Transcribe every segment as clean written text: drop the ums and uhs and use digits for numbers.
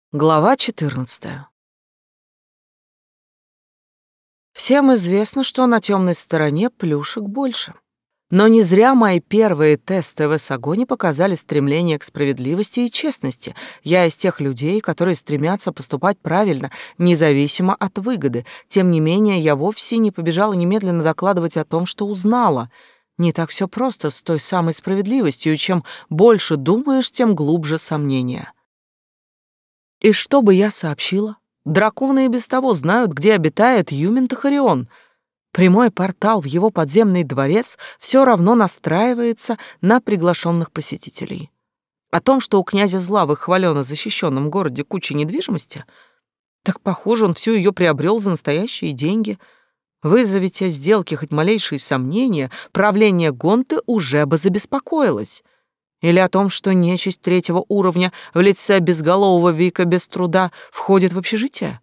Глава 14. Всем известно, что на темной стороне плюшек больше. Но не зря мои первые тесты в Эсагоне показали стремление к справедливости и честности. Я из тех людей, которые стремятся поступать правильно, независимо от выгоды. Тем не менее, я вовсе не побежала немедленно докладывать о том, что узнала. Не так все просто с той самой справедливостью, и чем больше думаешь, тем глубже сомнения. И что бы я сообщила? Драконы и без того знают, где обитает Юмин Тахарион. Прямой портал в его подземный дворец все равно настраивается на приглашенных посетителей. О том, что у князя зла в их хвалено защищенном городе куча недвижимости, так, похоже, он всю ее приобрел за настоящие деньги. Вызовите о сделке хоть малейшие сомнения, правление Гонты уже бы забеспокоилось. Или о том, что нечисть третьего уровня в лице безголового Вика без труда входит в общежитие?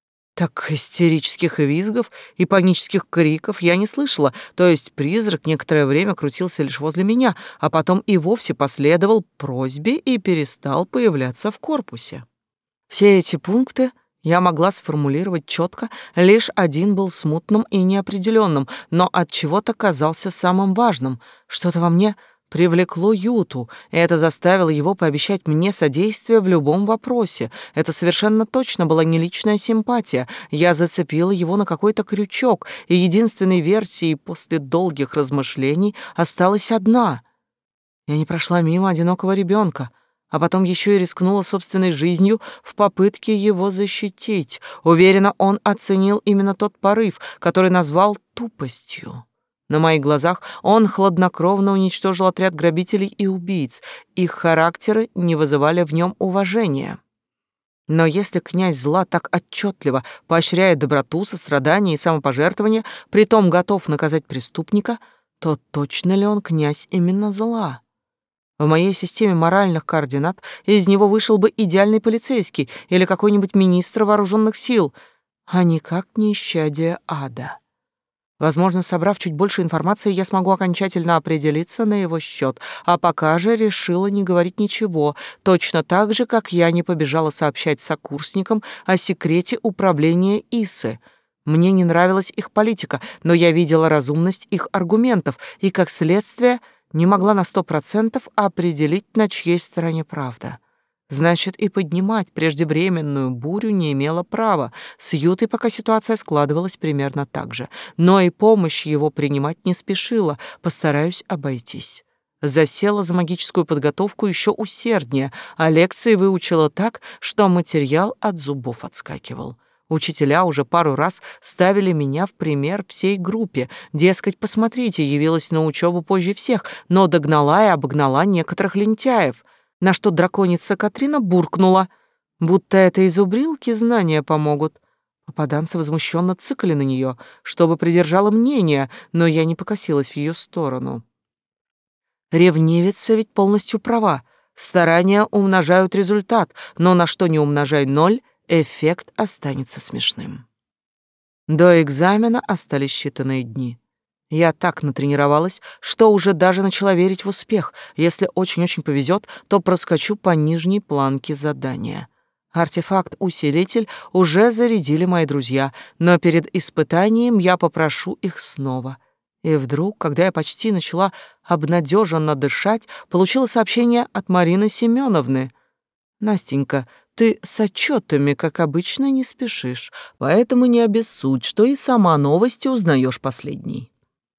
Так истерических визгов и панических криков я не слышала, то есть призрак некоторое время крутился лишь возле меня, а потом и вовсе последовал просьбе и перестал появляться в корпусе. Все эти пункты я могла сформулировать четко, лишь один был смутным и неопределенным, но от чего-то казался самым важным. Что-то во мне привлекло Юту, и это заставило его пообещать мне содействие в любом вопросе. Это совершенно точно была не личная симпатия. Я зацепила его на какой-то крючок, и единственной версией после долгих размышлений осталась одна. Я не прошла мимо одинокого ребенка, а потом еще и рискнула собственной жизнью в попытке его защитить. Уверена, он оценил именно тот порыв, который назвал тупостью. На моих глазах он хладнокровно уничтожил отряд грабителей и убийц. Их характеры не вызывали в нем уважения. Но если князь зла так отчетливо поощряет доброту, сострадание и самопожертвование, притом готов наказать преступника, то точно ли он князь именно зла? В моей системе моральных координат из него вышел бы идеальный полицейский или какой-нибудь министр вооруженных сил, а никак не исчадие ада. Возможно, собрав чуть больше информации, я смогу окончательно определиться на его счет, а пока же решила не говорить ничего, точно так же, как я не побежала сообщать сокурсникам о секрете управления Исы. Мне не нравилась их политика, но я видела разумность их аргументов и, как следствие, не могла на 100% определить, на чьей стороне правда. Значит, и поднимать преждевременную бурю не имела права. С Ютой пока ситуация складывалась примерно так же. Но и помощь его принимать не спешила, постараюсь обойтись. Засела за магическую подготовку еще усерднее, а лекции выучила так, что материал от зубов отскакивал. Учителя уже пару раз ставили меня в пример всей группе. Дескать, посмотрите, явилась на учебу позже всех, но догнала и обогнала некоторых лентяев. На что драконица Катрина буркнула, будто это из зубрилки знания помогут. Попаданцы возмущенно цыкали на нее, чтобы придержала мнение, но я не покосилась в ее сторону. Ревнивица ведь полностью права. Старания умножают результат, но на что не умножай ноль, эффект останется смешным. До экзамена остались считанные дни. Я так натренировалась, что уже даже начала верить в успех. Если очень-очень повезет, то проскочу по нижней планке задания. Артефакт-усилитель уже зарядили мои друзья, но перед испытанием я попрошу их снова. И вдруг, когда я почти начала обнадеженно дышать, получила сообщение от Марины Семеновны. «Настенька, ты с отчетами, как обычно, не спешишь, поэтому не обессудь, что и сама новости узнаешь последней.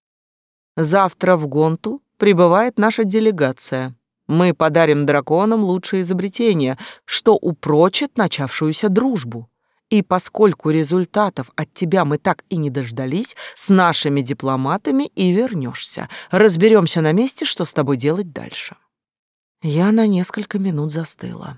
Завтра в Гонту прибывает наша делегация. Мы подарим драконам лучшее изобретение, что упрочит начавшуюся дружбу. И поскольку результатов от тебя мы так и не дождались, с нашими дипломатами и вернешься. Разберемся на месте, что с тобой делать дальше». Я на несколько минут застыла.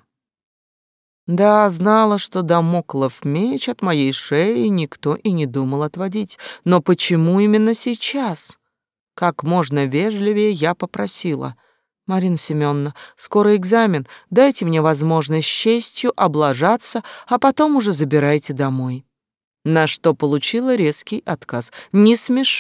Да, знала, что дамоклов меч от моей шеи никто и не думал отводить. Но почему именно сейчас? Как можно вежливее я попросила: «Марина Семеновна, скоро экзамен, дайте мне возможность с честью облажаться, а потом уже забирайте домой». На что получила резкий отказ: «Не смеши,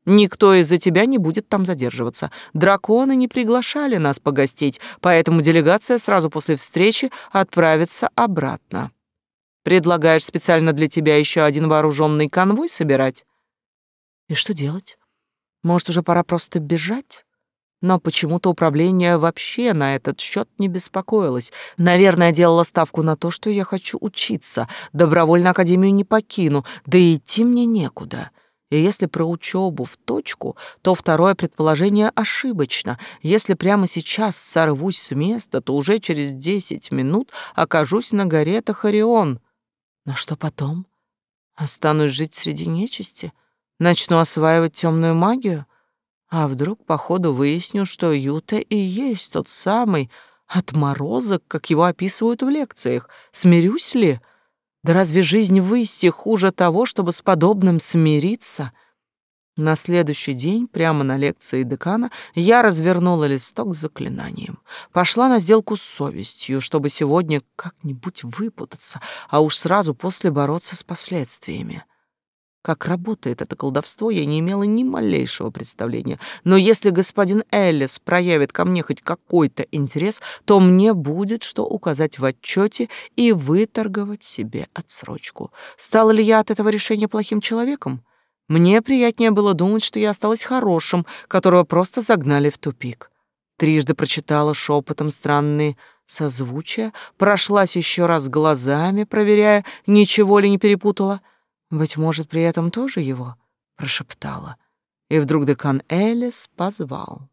Никто из-за тебя не будет там задерживаться. Драконы не приглашали нас погостить, поэтому делегация сразу после встречи отправится обратно. Предлагаешь специально для тебя еще один вооруженный конвой собирать? И что делать? Может, уже пора просто бежать? Но почему-то управление вообще на этот счет не беспокоилось. Наверное, делала ставку на то, что я хочу учиться, добровольно академию не покину, да и идти мне некуда. И если про учебу в точку, то второе предположение ошибочно. Если прямо сейчас сорвусь с места, то уже через 10 минут окажусь на горе Тахарион. Но что потом? Останусь жить среди нечисти? Начну осваивать темную магию? А вдруг по ходу выясню, что Юта и есть тот самый отморозок, как его описывают в лекциях? Смирюсь ли? Да разве жизнь в Иссе хуже того, чтобы с подобным смириться? На следующий день, прямо на лекции декана, я развернула листок с заклинанием. Пошла на сделку с совестью, чтобы сегодня как-нибудь выпутаться, а уж сразу после бороться с последствиями. Как работает это колдовство, я не имела ни малейшего представления. Но если господин Эллис проявит ко мне хоть какой-то интерес, то мне будет что указать в отчете и выторговать себе отсрочку. Стала ли я от этого решения плохим человеком? Мне приятнее было думать, что я осталась хорошим, которого просто загнали в тупик. Трижды прочитала шепотом странные созвучия, прошлась еще раз глазами, проверяя, ничего ли не перепутала. Быть может, при этом тоже его прошептала. И вдруг декан Элис позвал.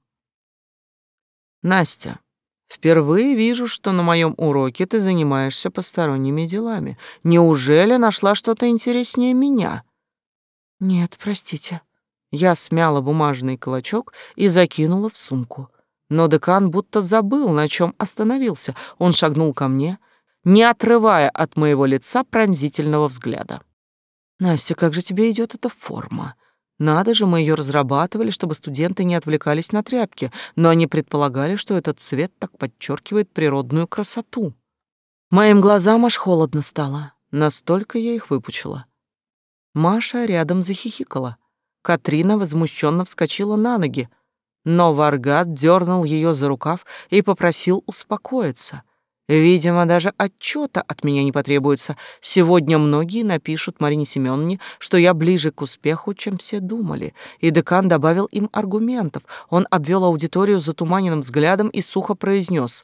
«Настя, впервые вижу, что на моем уроке ты занимаешься посторонними делами. Неужели нашла что-то интереснее меня?» «Нет, простите». Я смяла бумажный клочок и закинула в сумку. Но декан будто забыл, на чем остановился. Он шагнул ко мне, не отрывая от моего лица пронзительного взгляда. «Настя, как же тебе идет эта форма? Надо же, мы ее разрабатывали, чтобы студенты не отвлекались на тряпки, но они предполагали, что этот цвет так подчеркивает природную красоту». Моим глазам аж холодно стало, настолько я их выпучила. Маша рядом захихикала. Катрина возмущенно вскочила на ноги, но Варгат дернул ее за рукав и попросил успокоиться. Видимо, даже отчета от меня не потребуется. Сегодня многие напишут Марине Семеновне, что я ближе к успеху, чем все думали. И декан добавил им аргументов. Он обвел аудиторию затуманенным взглядом и сухо произнес: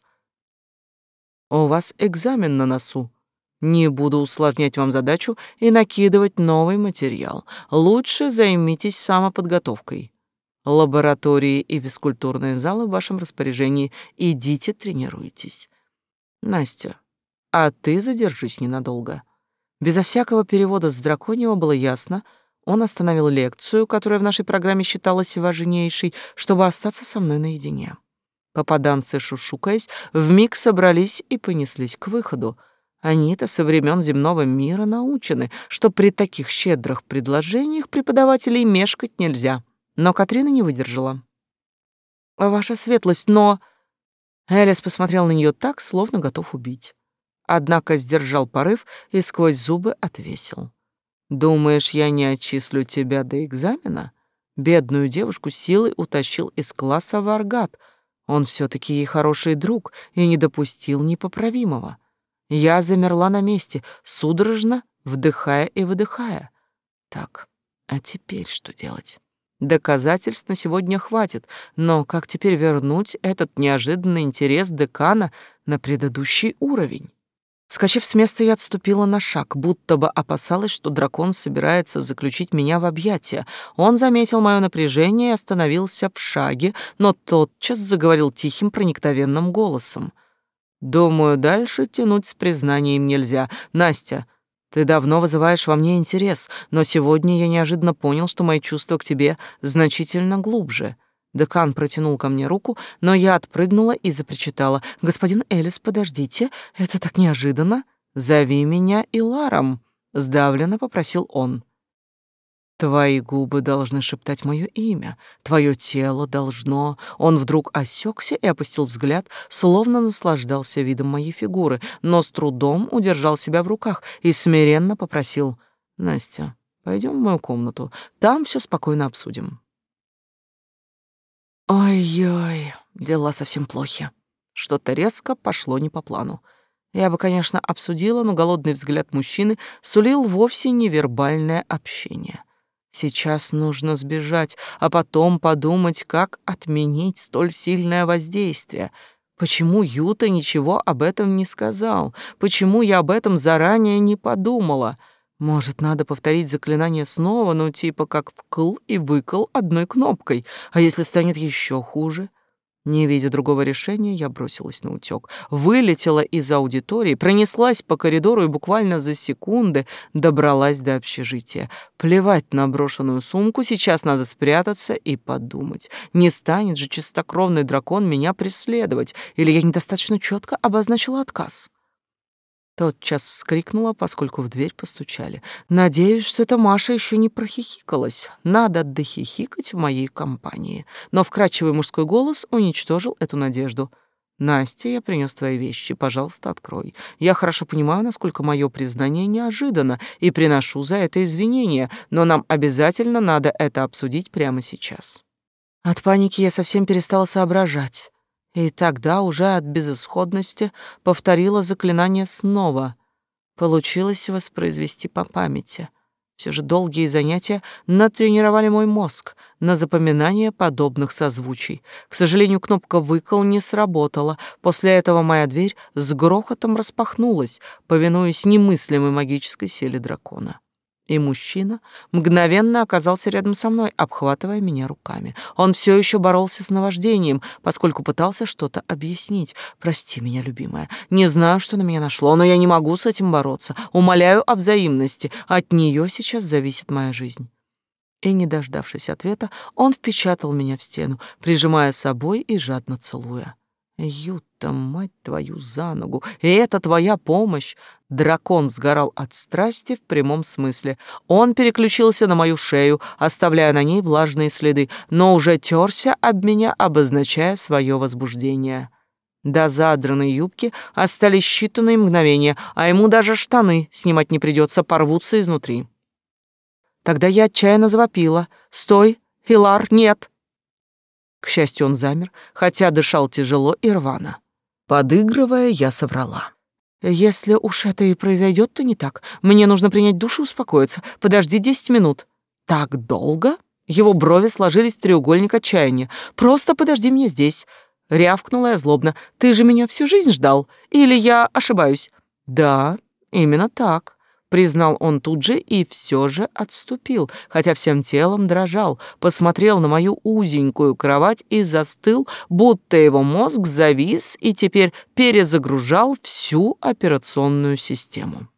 «У вас экзамен на носу. Не буду усложнять вам задачу и накидывать новый материал. Лучше займитесь самоподготовкой. Лаборатории и физкультурные залы в вашем распоряжении. Идите тренируйтесь. Настя, а ты задержись ненадолго». Безо всякого перевода с драконьего было ясно, он остановил лекцию, которая в нашей программе считалась важнейшей, чтобы остаться со мной наедине. Попаданцы, шушукаясь, вмиг собрались и понеслись к выходу. Они-то со времен земного мира научены, что при таких щедрых предложениях преподавателей мешкать нельзя. Но Катрина не выдержала. «Ваша светлость, но...» Элис посмотрел на нее так, словно готов убить. Однако сдержал порыв и сквозь зубы отвесил. «Думаешь, я не отчислю тебя до экзамена?» Бедную девушку силой утащил из класса Варгат. Он все-таки ей хороший друг и не допустил непоправимого. Я замерла на месте, судорожно вдыхая и выдыхая. Так, а теперь что делать? Доказательств на сегодня хватит, но как теперь вернуть этот неожиданный интерес декана на предыдущий уровень? Вскочив с места, я отступила на шаг, будто бы опасалась, что дракон собирается заключить меня в объятия. Он заметил мое напряжение и остановился в шаге, но тотчас заговорил тихим, проникновенным голосом. «Думаю, дальше тянуть с признанием нельзя. Настя, ты давно вызываешь во мне интерес, но сегодня я неожиданно понял, что мои чувства к тебе значительно глубже». Декан протянул ко мне руку, но я отпрыгнула и запричитала: «Господин Элис, подождите, это так неожиданно. Зови меня Иларом», — сдавленно попросил он. «Твои губы должны шептать мое имя, твое тело должно...» Он вдруг осекся и опустил взгляд, словно наслаждался видом моей фигуры, но с трудом удержал себя в руках и смиренно попросил: «Настя, пойдем в мою комнату, там все спокойно обсудим». Ой-ой, дела совсем плохи. Что-то резко пошло не по плану. Я бы, конечно, обсудила, но голодный взгляд мужчины сулил вовсе не вербальное общение. Сейчас нужно сбежать, а потом подумать, как отменить столь сильное воздействие. Почему Юта ничего об этом не сказал? Почему я об этом заранее не подумала? Может, надо повторить заклинание снова, ну типа как вкл и выкл одной кнопкой. А если станет еще хуже? Не видя другого решения, я бросилась на утёк, вылетела из аудитории, пронеслась по коридору и буквально за секунды добралась до общежития. Плевать на брошенную сумку, сейчас надо спрятаться и подумать. Не станет же чистокровный дракон меня преследовать, или я недостаточно четко обозначила отказ. Тотчас вскрикнула, поскольку в дверь постучали. Надеюсь, что эта Маша еще не прохихикалась. Надо дохихикать в моей компании. Но вкрадчивый мужской голос уничтожил эту надежду. «Настя, я принес твои вещи. Пожалуйста, открой. Я хорошо понимаю, насколько мое признание неожиданно, и приношу за это извинения, но нам обязательно надо это обсудить прямо сейчас». От паники я совсем перестала соображать. И тогда уже от безысходности повторила заклинание снова. Получилось воспроизвести по памяти. Все же долгие занятия натренировали мой мозг на запоминание подобных созвучий. К сожалению, кнопка «выкл» не сработала. После этого моя дверь с грохотом распахнулась, повинуясь немыслимой магической силе дракона. И мужчина мгновенно оказался рядом со мной, обхватывая меня руками. Он все еще боролся с наваждением, поскольку пытался что-то объяснить. «Прости меня, любимая. Не знаю, что на меня нашло, но я не могу с этим бороться. Умоляю о взаимности. От нее сейчас зависит моя жизнь». И, не дождавшись ответа, он впечатал меня в стену, прижимая с собой и жадно целуя. «Юта, мать твою за ногу! И это твоя помощь!» Дракон сгорал от страсти в прямом смысле. Он переключился на мою шею, оставляя на ней влажные следы, но уже терся об меня, обозначая свое возбуждение. До задранной юбки остались считанные мгновения, а ему даже штаны снимать не придется, порвутся изнутри. Тогда я отчаянно завопила: «Стой, Хилар, нет!» К счастью, он замер, хотя дышал тяжело и рвано. Подыгрывая, я соврала: «Если уж это и произойдет, то не так. Мне нужно принять душ и успокоиться. Подожди 10 минут». «Так долго?» Его брови сложились в треугольник отчаяния. «Просто подожди меня здесь». Рявкнула я злобно. «Ты же меня всю жизнь ждал? Или я ошибаюсь?» «Да, именно так», признал он тут же и все же отступил, хотя всем телом дрожал, посмотрел на мою узенькую кровать и застыл, будто его мозг завис и теперь перезагружал всю операционную систему.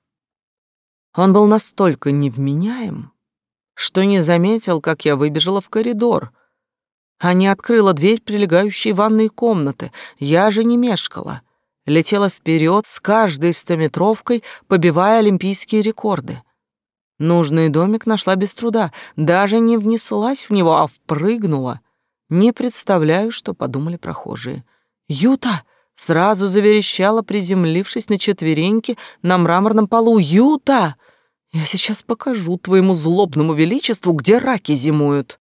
Он был настолько невменяем, что не заметил, как я выбежала в коридор, а не открыла дверь прилегающей ванной комнаты. Я же не мешкала. Летела вперед с каждой стометровкой, побивая олимпийские рекорды. Нужный домик нашла без труда, даже не внеслась в него, а впрыгнула. Не представляю, что подумали прохожие. «Юта!» — сразу заверещала, приземлившись на четвереньки на мраморном полу. «Юта! Я сейчас покажу твоему злобному величеству, где раки зимуют!»